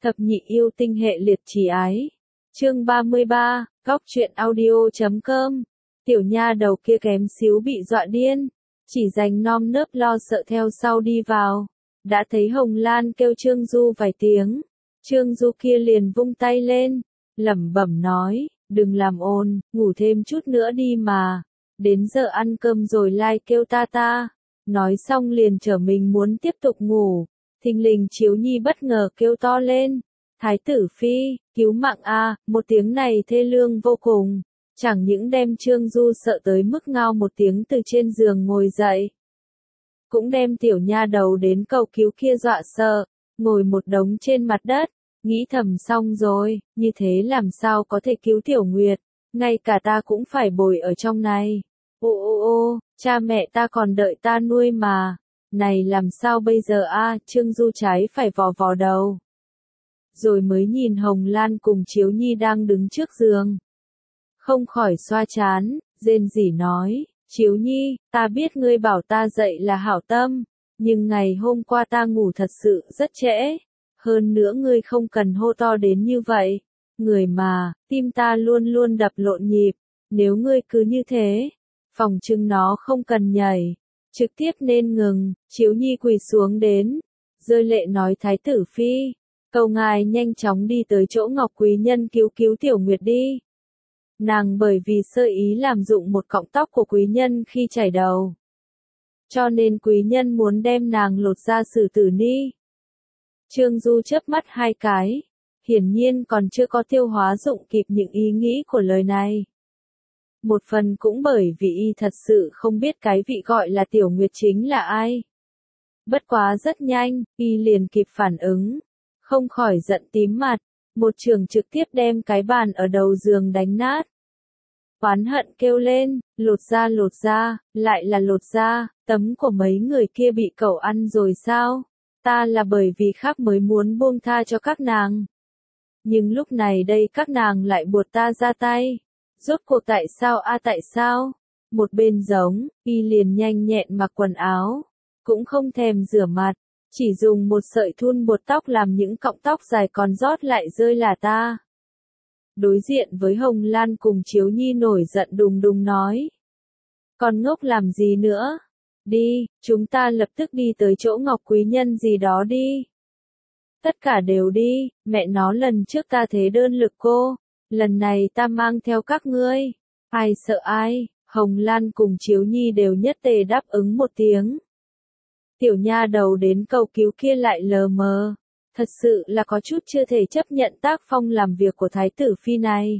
Thập nhị yêu tinh hệ liệt trì ái. Chương 33, Góc truyện audio.com. Tiểu nha đầu kia kém xíu bị dọa điên, chỉ dành nom nớp lo sợ theo sau đi vào. Đã thấy Hồng Lan kêu Trương Du vài tiếng, Trương Du kia liền vung tay lên, lẩm bẩm nói, đừng làm ồn, ngủ thêm chút nữa đi mà, đến giờ ăn cơm rồi lai kêu ta. Nói xong liền trở mình muốn tiếp tục ngủ. Thình lình Chiếu Nhi bất ngờ kêu to lên, Thái tử phi, cứu mạng a! Một tiếng này thê lương vô cùng, chẳng những đem Trương Du sợ tới mức ngao một tiếng từ trên giường ngồi dậy, cũng đem tiểu nha đầu đến cầu cứu kia dọa sợ, ngồi một đống trên mặt đất, nghĩ thầm xong rồi, như thế làm sao có thể cứu Tiểu Nguyệt, ngay cả ta cũng phải bồi ở trong này. Ô, cha mẹ ta còn đợi ta nuôi mà, này làm sao bây giờ a? Trương Du trái phải vò vò đầu. Rồi mới nhìn Hồng Lan cùng Chiếu Nhi đang đứng trước giường, không khỏi xoa trán, rên rỉ nói, Chiếu Nhi, ta biết ngươi bảo ta dậy là hảo tâm, nhưng ngày hôm qua ta ngủ thật sự rất trễ, hơn nữa ngươi không cần hô to đến như vậy, người mà, tim ta luôn luôn đập lộn nhịp, nếu ngươi cứ như thế, phòng trưng nó không cần nhảy, trực tiếp nên ngừng. Chiếu Nhi quỳ xuống đến, rơi lệ nói Thái tử phi, cầu ngài nhanh chóng đi tới chỗ Ngọc Quý Nhân cứu cứu Tiểu Nguyệt đi. Nàng bởi vì sơ ý làm rụng một cọng tóc của Quý Nhân khi chảy đầu, cho nên Quý Nhân muốn đem nàng lột ra xử tử ni. Trương Du chớp mắt hai cái, hiển nhiên còn chưa có tiêu hóa dụng kịp những ý nghĩ của lời này. Một phần cũng bởi vì y thật sự không biết cái vị gọi là Tiểu Nguyệt chính là ai. Bất quá rất nhanh, y liền kịp phản ứng, không khỏi giận tím mặt, một trường trực tiếp đem cái bàn ở đầu giường đánh nát. Oán hận kêu lên, lột ra, lại là lột ra, tấm của mấy người kia bị cậu ăn rồi sao? Ta là bởi vì khác mới muốn buông tha cho các nàng. Nhưng lúc này đây các nàng lại buộc ta ra tay. Rốt cuộc tại sao tại sao? Một bên giống, y liền nhanh nhẹn mặc quần áo, cũng không thèm rửa mặt, chỉ dùng một sợi thun buộc tóc làm những cọng tóc dài còn rót lại rơi là ta. Đối diện với Hồng Lan cùng Chiếu Nhi nổi giận đùng đùng nói. Còn ngốc làm gì nữa? Đi, chúng ta lập tức đi tới chỗ Ngọc Quý Nhân gì đó đi. Tất cả đều đi, mẹ nó lần trước ta thế đơn lực cô, lần này ta mang theo các ngươi. Ai sợ ai? Hồng Lan cùng Chiếu Nhi đều nhất tề đáp ứng một tiếng. Tiểu nha đầu đến cầu cứu kia lại lờ mờ, thật sự là có chút chưa thể chấp nhận tác phong làm việc của Thái tử phi này.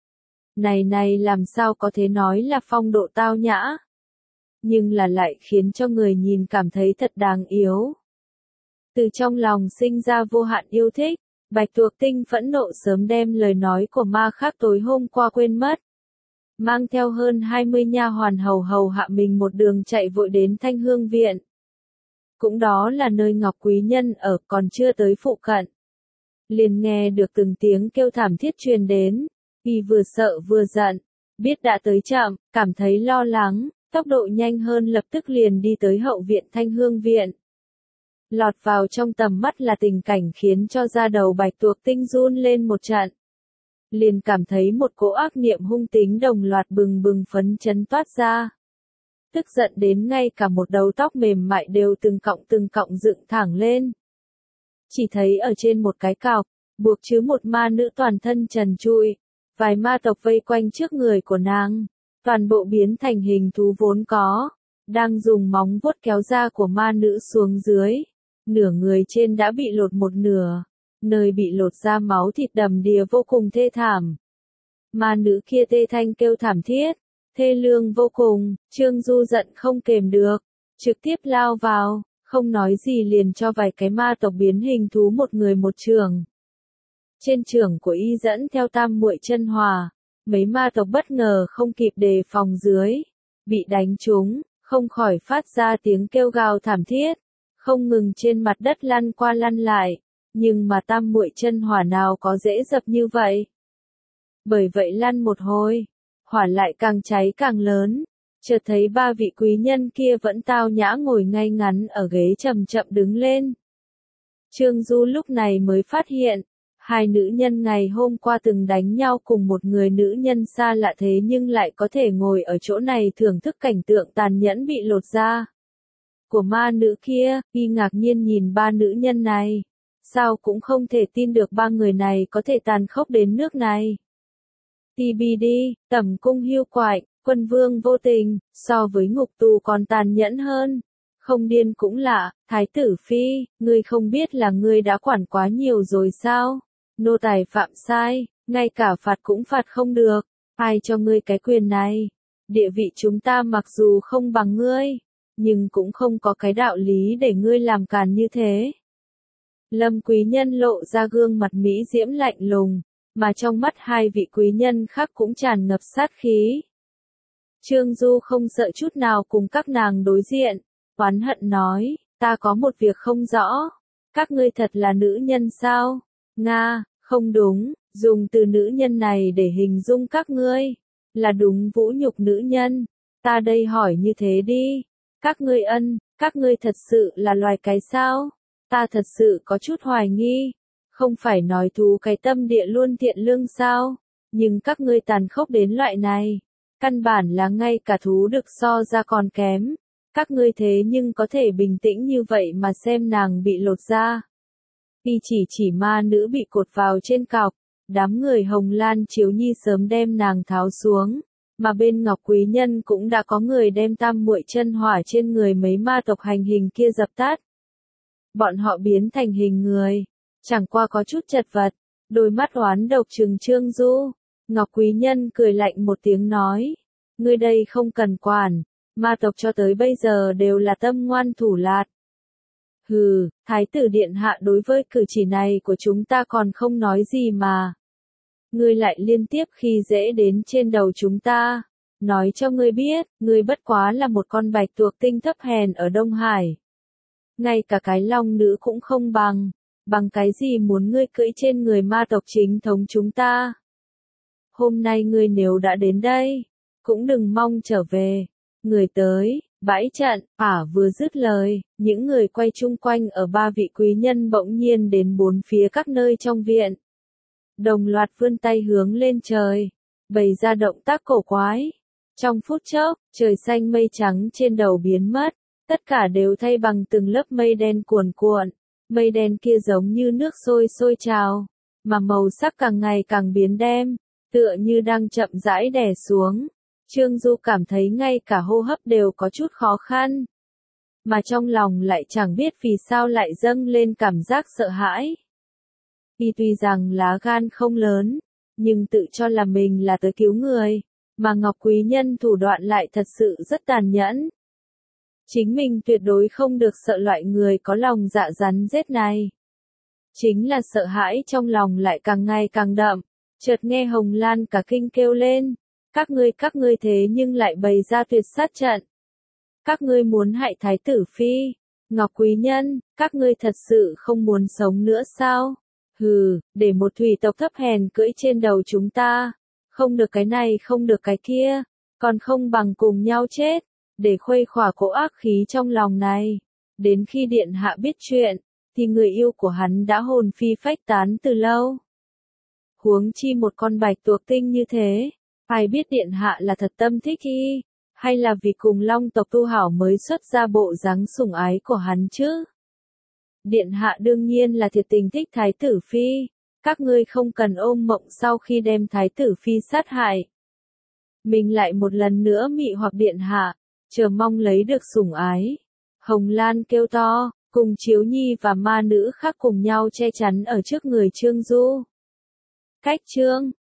Này làm sao có thể nói là phong độ tao nhã, nhưng là lại khiến cho người nhìn cảm thấy thật đáng yếu. Từ trong lòng sinh ra vô hạn yêu thích, Bạch Tuộc Tinh phẫn nộ sớm đem lời nói của ma khác tối hôm qua quên mất. Mang theo hơn 20 nha hoàn hầu hạ mình một đường chạy vội đến Thanh Hương Viện. Cũng đó là nơi Ngọc Quý Nhân ở, còn chưa tới phụ cận. Liền nghe được từng tiếng kêu thảm thiết truyền đến, y vừa sợ vừa giận, biết đã tới chậm, cảm thấy lo lắng, tốc độ nhanh hơn lập tức liền đi tới hậu viện Thanh Hương Viện. Lọt vào trong tầm mắt là tình cảnh khiến cho da đầu Bạch Tuộc Tinh run lên một trận. Liền cảm thấy một cỗ ác niệm hung tính đồng loạt bừng bừng phấn chấn toát ra. Tức giận đến ngay cả một đầu tóc mềm mại đều từng cọng dựng thẳng lên. Chỉ thấy ở trên một cái cọc, buộc chứ một ma nữ toàn thân trần trụi, vài ma tộc vây quanh trước người của nàng, toàn bộ biến thành hình thú vốn có, đang dùng móng vuốt kéo da của ma nữ xuống dưới, nửa người trên đã bị lột một nửa, nơi bị lột ra máu thịt đầm đìa vô cùng thê thảm. Ma nữ kia tê thanh kêu thảm thiết, thê lương vô cùng, Trương Du giận không kềm được, trực tiếp lao vào, không nói gì liền cho vài cái ma tộc biến hình thú một người một chưởng. Trên chưởng của y dẫn theo tam muội chân hỏa, mấy ma tộc bất ngờ không kịp đề phòng dưới, bị đánh trúng, không khỏi phát ra tiếng kêu gào thảm thiết, không ngừng trên mặt đất lăn qua lăn lại, nhưng mà tam muội chân hỏa nào có dễ dập như vậy. Bởi vậy lăn một hồi, hỏa lại càng cháy càng lớn, chợt thấy ba vị quý nhân kia vẫn tao nhã ngồi ngay ngắn ở ghế chậm chậm đứng lên. Trương Du lúc này mới phát hiện, hai nữ nhân ngày hôm qua từng đánh nhau cùng một người nữ nhân xa lạ thế nhưng lại có thể ngồi ở chỗ này thưởng thức cảnh tượng tàn nhẫn bị lột da của ma nữ kia, y ngạc nhiên nhìn ba nữ nhân này. Sao cũng không thể tin được ba người này có thể tàn khốc đến nước này. TBD, Tẩm cung hiu quạnh, quân vương vô tình, so với ngục tù còn tàn nhẫn hơn. Không điên cũng lạ, Thái tử Phi, ngươi không biết là ngươi đã quản quá nhiều rồi sao? Nô tài phạm sai, ngay cả phạt cũng phạt không được, ai cho ngươi cái quyền này? Địa vị chúng ta mặc dù không bằng ngươi, nhưng cũng không có cái đạo lý để ngươi làm càn như thế. Lâm quý nhân lộ ra gương mặt mỹ diễm lạnh lùng, mà trong mắt hai vị quý nhân khác cũng tràn ngập sát khí. Trương Du không sợ chút nào cùng các nàng đối diện, oán hận nói, ta có một việc không rõ, các ngươi thật là nữ nhân sao? Nga, không đúng, dùng từ nữ nhân này để hình dung các ngươi, là đúng vũ nhục nữ nhân, ta đây hỏi như thế đi, các ngươi thật sự là loài cái sao? Ta thật sự có chút hoài nghi, không phải nói thú cái tâm địa luôn thiện lương sao, nhưng các ngươi tàn khốc đến loại này, căn bản là ngay cả thú được so ra còn kém, các ngươi thế nhưng có thể bình tĩnh như vậy mà xem nàng bị lột da. Y chỉ ma nữ bị cột vào trên cọc, đám người Hồng Lan Chiếu Nhi sớm đem nàng tháo xuống, mà bên Ngọc Quý Nhân cũng đã có người đem tam muội chân hỏa trên người mấy ma tộc hành hình kia dập tắt. Bọn họ biến thành hình người, chẳng qua có chút chật vật, đôi mắt oán độc trừng Trương Du. Ngọc Quý Nhân cười lạnh một tiếng nói, ngươi đây không cần quản, ma tộc cho tới bây giờ đều là tâm ngoan thủ lạt. Hừ, Thái tử Điện Hạ đối với cử chỉ này của chúng ta còn không nói gì mà. Ngươi lại liên tiếp khi dễ đến trên đầu chúng ta. Nói cho ngươi biết, ngươi bất quá là một con bạch tuộc tinh thấp hèn ở Đông Hải. Ngay cả cái long nữ cũng không bằng cái gì muốn ngươi cưỡi trên người ma tộc chính thống chúng ta. Hôm nay ngươi nếu đã đến đây, cũng đừng mong trở về. Người tới, bãi trận, vừa dứt lời, những người quay chung quanh ở ba vị quý nhân bỗng nhiên đến bốn phía các nơi trong viện. Đồng loạt vươn tay hướng lên trời, bày ra động tác cổ quái. Trong phút chốc, trời xanh mây trắng trên đầu biến mất, tất cả đều thay bằng từng lớp mây đen cuồn cuộn. Mây đen kia giống như nước sôi trào, mà màu sắc càng ngày càng biến đen, tựa như đang chậm rãi đè xuống. Trương Du cảm thấy ngay cả hô hấp đều có chút khó khăn, mà trong lòng lại chẳng biết vì sao lại dâng lên cảm giác sợ hãi. Y tuy rằng lá gan không lớn, nhưng tự cho là mình là tới cứu người, mà Ngọc Quý Nhân thủ đoạn lại thật sự rất tàn nhẫn. Chính mình tuyệt đối không được sợ loại người có lòng dạ rắn rết này. Chính là sợ hãi trong lòng lại càng ngày càng đậm, chợt nghe Hồng Lan cả kinh kêu lên. Các ngươi thế nhưng lại bày ra tuyệt sát trận. Các ngươi muốn hại Thái tử Phi, Ngọc Quý Nhân, các ngươi thật sự không muốn sống nữa sao? Hừ, để một thủy tộc thấp hèn cưỡi trên đầu chúng ta, không được cái này không được cái kia, còn không bằng cùng nhau chết, để khuây khỏa cỗ ác khí trong lòng này. Đến khi Điện Hạ biết chuyện, thì người yêu của hắn đã hồn phi phách tán từ lâu. Huống chi một con bạch tuộc tinh như thế. Ai biết Điện Hạ là thật tâm thích y, hay là vì cùng Long tộc tu hảo mới xuất ra bộ dáng sủng ái của hắn chứ? Điện Hạ đương nhiên là thiệt tình thích Thái tử Phi, các ngươi không cần ôm mộng sau khi đem Thái tử Phi sát hại. Mình lại một lần nữa mị hoặc Điện Hạ, chờ mong lấy được sủng ái. Hồng Lan kêu to, cùng Chiếu Nhi và ma nữ khác cùng nhau che chắn ở trước người Trương Du. Cách chương